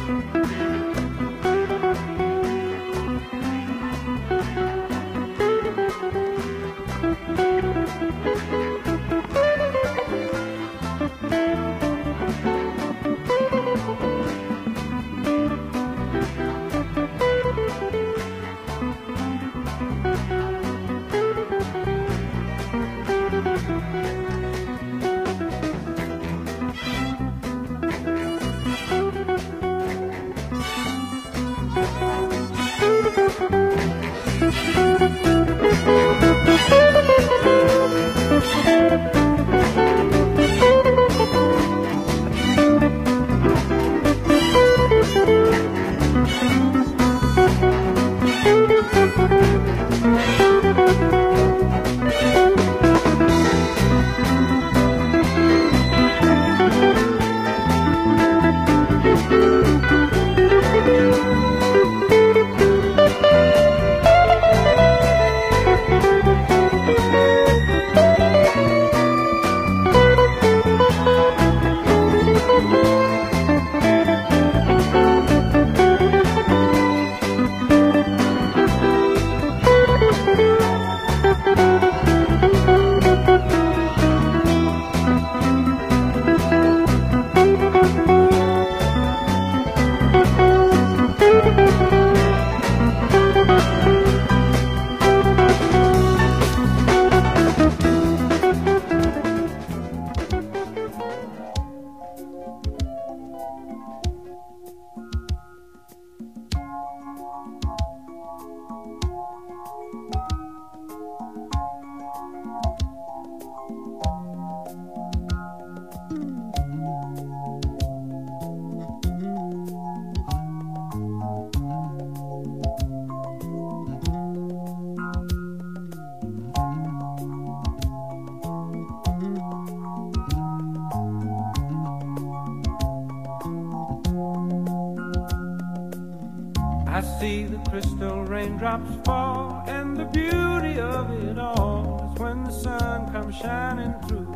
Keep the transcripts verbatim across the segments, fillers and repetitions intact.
I see the crystal raindrops fall, and the beauty of it all is when the sun comes shining through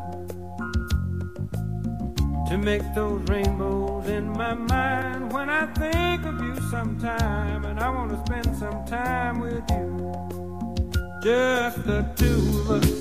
to make those rainbows in my mind. When I think of you sometime, and I want to spend some time with you, just the two of us